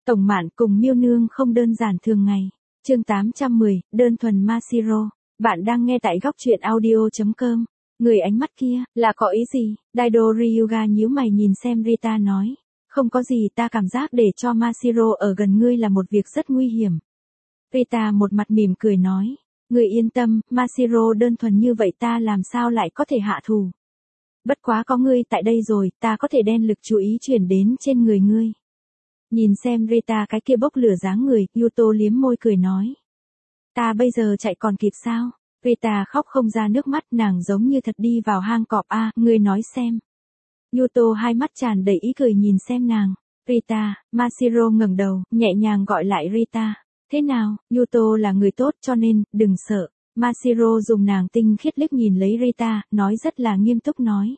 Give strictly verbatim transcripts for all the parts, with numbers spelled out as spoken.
Tổng Mạn cùng Miêu Nương không đơn giản thường ngày. Chương tám trăm mười, đơn thuần Mashiro. Bạn đang nghe tại góc truyện audio chấm com. Người ánh mắt kia, là có ý gì? Daido Ryuga nhíu mày nhìn xem Rita nói. Không có gì, ta cảm giác để cho Mashiro ở gần ngươi là một việc rất nguy hiểm. Rita một mặt mỉm cười nói. Ngươi yên tâm, Mashiro đơn thuần như vậy ta làm sao lại có thể hạ thù. Bất quá có ngươi tại đây rồi, ta có thể đem lực chú ý chuyển đến trên người ngươi. Nhìn xem Rita cái kia bốc lửa dáng người, Yuto liếm môi cười nói. Ta bây giờ chạy còn kịp sao? Rita khóc không ra nước mắt, nàng giống như thật đi vào hang cọp a, ngươi nói xem. Yuto hai mắt tràn đầy ý cười nhìn xem nàng. Rita, Mashiro ngẩng đầu, nhẹ nhàng gọi lại Rita. Thế nào, Yuto là người tốt cho nên, đừng sợ. Mashiro dùng nàng tinh khiết liếc nhìn lấy Rita, nói rất là nghiêm túc nói.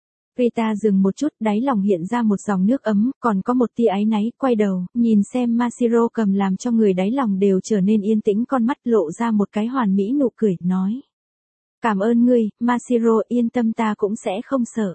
Rita dừng một chút, đáy lòng hiện ra một dòng nước ấm, còn có một tia áy náy, quay đầu, nhìn xem Mashiro cầm làm cho người đáy lòng đều trở nên yên tĩnh, con mắt lộ ra một cái hoàn mỹ nụ cười, nói. Cảm ơn ngươi, Mashiro, yên tâm, ta cũng sẽ không sợ.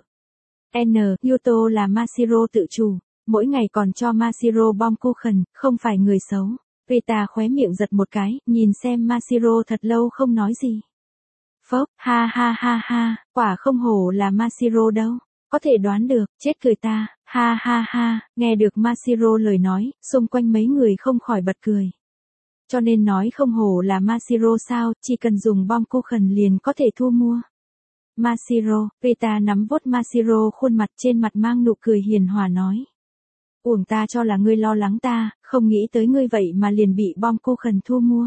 N, Yuto là Mashiro tự chủ, mỗi ngày còn cho Mashiro bom kuchen, không phải người xấu. Rita khóe miệng giật một cái, nhìn xem Mashiro thật lâu không nói gì. Phốc, ha ha ha ha, quả không hổ là Mashiro đâu. Có thể đoán được, chết cười ta, ha ha ha, nghe được Mashiro lời nói, xung quanh mấy người không khỏi bật cười. Cho nên nói không hổ là Mashiro sao, chỉ cần dùng bom kuchen liền có thể thu mua. Mashiro, Rita nắm vuốt Mashiro khuôn mặt, trên mặt mang nụ cười hiền hòa nói. Uổng ta cho là ngươi lo lắng ta, không nghĩ tới ngươi vậy mà liền bị bom kuchen thu mua.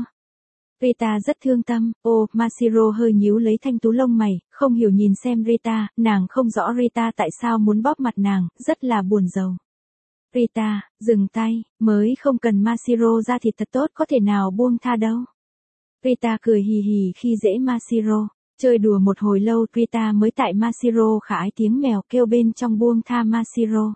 Rita rất thương tâm, ô, Mashiro hơi nhíu lấy thanh tú lông mày, không hiểu nhìn xem Rita, nàng không rõ Rita tại sao muốn bóp mặt nàng, rất là buồn rầu. Rita, dừng tay, mới không cần Mashiro ra thịt thật tốt có thể nào buông tha đâu. Rita cười hì hì khi dễ Mashiro, chơi đùa một hồi lâu Rita mới tại Mashiro khả ái tiếng mèo kêu bên trong buông tha Mashiro.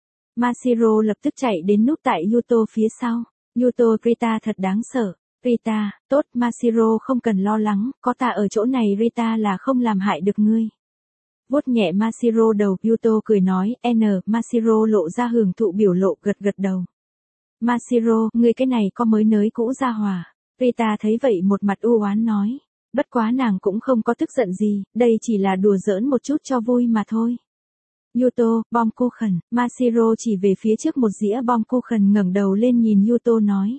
Mashiro lập tức chạy đến núp tại Yuto phía sau, Yuto, Rita thật đáng sợ. Rita, tốt, Mashiro không cần lo lắng, có ta ở chỗ này Rita là không làm hại được ngươi. Vuốt nhẹ Mashiro đầu, Yuto cười nói, N, Mashiro lộ ra hưởng thụ biểu lộ, gật gật đầu. Mashiro, ngươi cái này có mới nới cũ ra hòa. Rita thấy vậy một mặt u oán nói. Bất quá nàng cũng không có tức giận gì, đây chỉ là đùa giỡn một chút cho vui mà thôi. Yuto, bom kuchen, Mashiro chỉ về phía trước một dĩa bom kuchen, ngẩng đầu lên nhìn Yuto nói.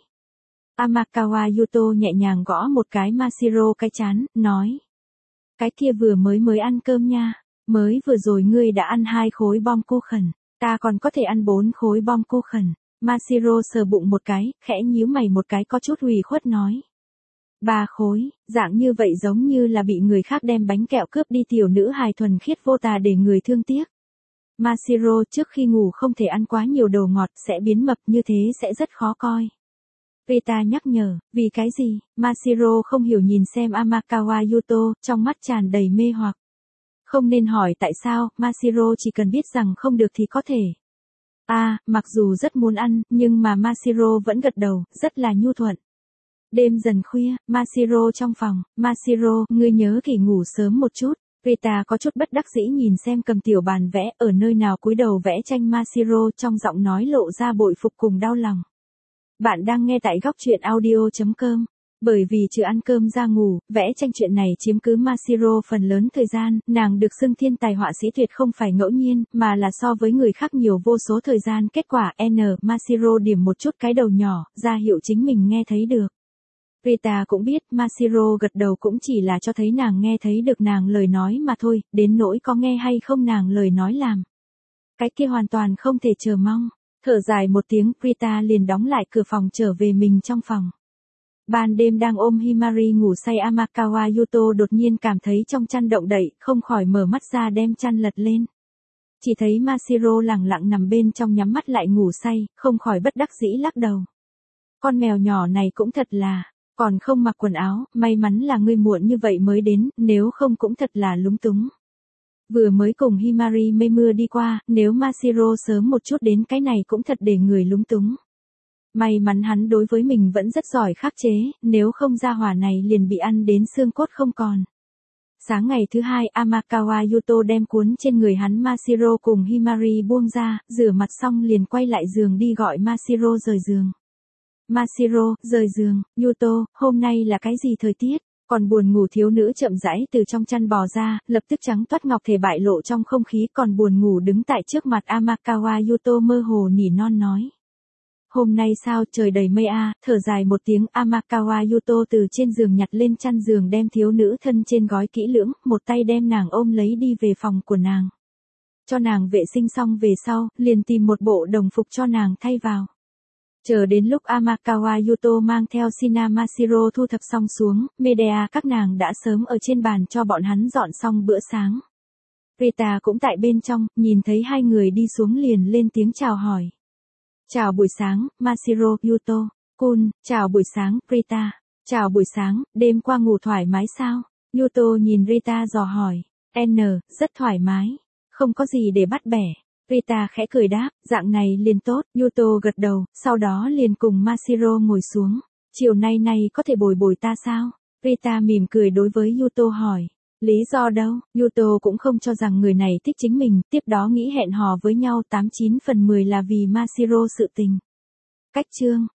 Amakawa Yuto nhẹ nhàng gõ một cái Mashiro cái chán, nói. Cái kia vừa mới mới ăn cơm nha, mới vừa rồi ngươi đã ăn hai khối bom kuchen, ta còn có thể ăn bốn khối bom kuchen. Mashiro sờ bụng một cái, khẽ nhíu mày một cái có chút ủy khuất nói. Ba khối, dạng như vậy giống như là bị người khác đem bánh kẹo cướp đi, tiểu nữ hài thuần khiết vô tà để người thương tiếc. Mashiro, trước khi ngủ không thể ăn quá nhiều đồ ngọt, sẽ biến mập, như thế sẽ rất khó coi. Rita nhắc nhở, vì cái gì? Mashiro không hiểu nhìn xem Amakawa Yuto, trong mắt tràn đầy mê hoặc. Không nên hỏi tại sao, Mashiro chỉ cần biết rằng không được thì có thể. À, mặc dù rất muốn ăn, nhưng mà Mashiro vẫn gật đầu, rất là nhu thuận. Đêm dần khuya, Mashiro trong phòng, Mashiro, ngươi nhớ kỹ ngủ sớm một chút. Rita có chút bất đắc dĩ nhìn xem cầm tiểu bàn vẽ, ở nơi nào cúi đầu vẽ tranh Mashiro, trong giọng nói lộ ra bội phục cùng đau lòng. Bạn đang nghe tại góc truyện audio chấm com. Bởi vì trừ ăn cơm ra ngủ, vẽ tranh chuyện này chiếm cứ Mashiro phần lớn thời gian, nàng được xưng thiên tài họa sĩ tuyệt không phải ngẫu nhiên, mà là so với người khác nhiều vô số thời gian. Kết quả, N, Mashiro điểm một chút cái đầu nhỏ, ra hiệu chính mình nghe thấy được. Rita cũng biết, Mashiro gật đầu cũng chỉ là cho thấy nàng nghe thấy được nàng lời nói mà thôi, đến nỗi có nghe hay không nàng lời nói làm. Cái kia hoàn toàn không thể chờ mong. Thở dài một tiếng, Rita liền đóng lại cửa phòng trở về mình trong phòng. Ban đêm đang ôm Himari ngủ say Amakawa Yuto đột nhiên cảm thấy trong chăn động đậy, không khỏi mở mắt ra đem chăn lật lên. Chỉ thấy Mashiro lẳng lặng nằm bên trong nhắm mắt lại ngủ say, không khỏi bất đắc dĩ lắc đầu. Con mèo nhỏ này cũng thật là, còn không mặc quần áo, may mắn là ngươi muộn như vậy mới đến, nếu không cũng thật là lúng túng. Vừa mới cùng Himari mây mưa đi qua, nếu Mashiro sớm một chút đến cái này cũng thật để người lúng túng. May mắn hắn đối với mình vẫn rất giỏi khắc chế, nếu không gia hỏa này liền bị ăn đến xương cốt không còn. Sáng ngày thứ hai, Amakawa Yuto đem cuốn trên người hắn Mashiro cùng Himari buông ra, rửa mặt xong liền quay lại giường đi gọi Mashiro rời giường. Mashiro, rời giường, Yuto, hôm nay là cái gì thời tiết? Còn buồn ngủ thiếu nữ chậm rãi từ trong chăn bò ra, lập tức trắng toát ngọc thể bại lộ trong không khí, còn buồn ngủ đứng tại trước mặt Amakawa Yuto mơ hồ nỉ non nói. Hôm nay sao trời đầy mây a, à, thở dài một tiếng Amakawa Yuto từ trên giường nhặt lên chăn giường đem thiếu nữ thân trên gói kỹ lưỡng, một tay đem nàng ôm lấy đi về phòng của nàng. Cho nàng vệ sinh xong về sau, liền tìm một bộ đồng phục cho nàng thay vào. Chờ đến lúc Amakawa Yuto mang theo Shina Mashiro thu thập xong xuống, Medea các nàng đã sớm ở trên bàn cho bọn hắn dọn xong bữa sáng. Rita cũng tại bên trong, nhìn thấy hai người đi xuống liền lên tiếng chào hỏi. Chào buổi sáng, Mashiro, Yuto. Kun, chào buổi sáng, Rita. Chào buổi sáng, đêm qua ngủ thoải mái sao? Yuto nhìn Rita dò hỏi. N, rất thoải mái. Không có gì để bắt bẻ. Rita khẽ cười đáp, dạng này liền tốt. Yuto gật đầu, sau đó liền cùng Mashiro ngồi xuống. Chiều nay này có thể bồi bồi ta sao? Rita mỉm cười đối với Yuto hỏi. Lý do đâu? Yuto cũng không cho rằng người này thích chính mình, tiếp đó nghĩ hẹn hò với nhau tám chín phần mười là vì Mashiro sự tình. Cách chương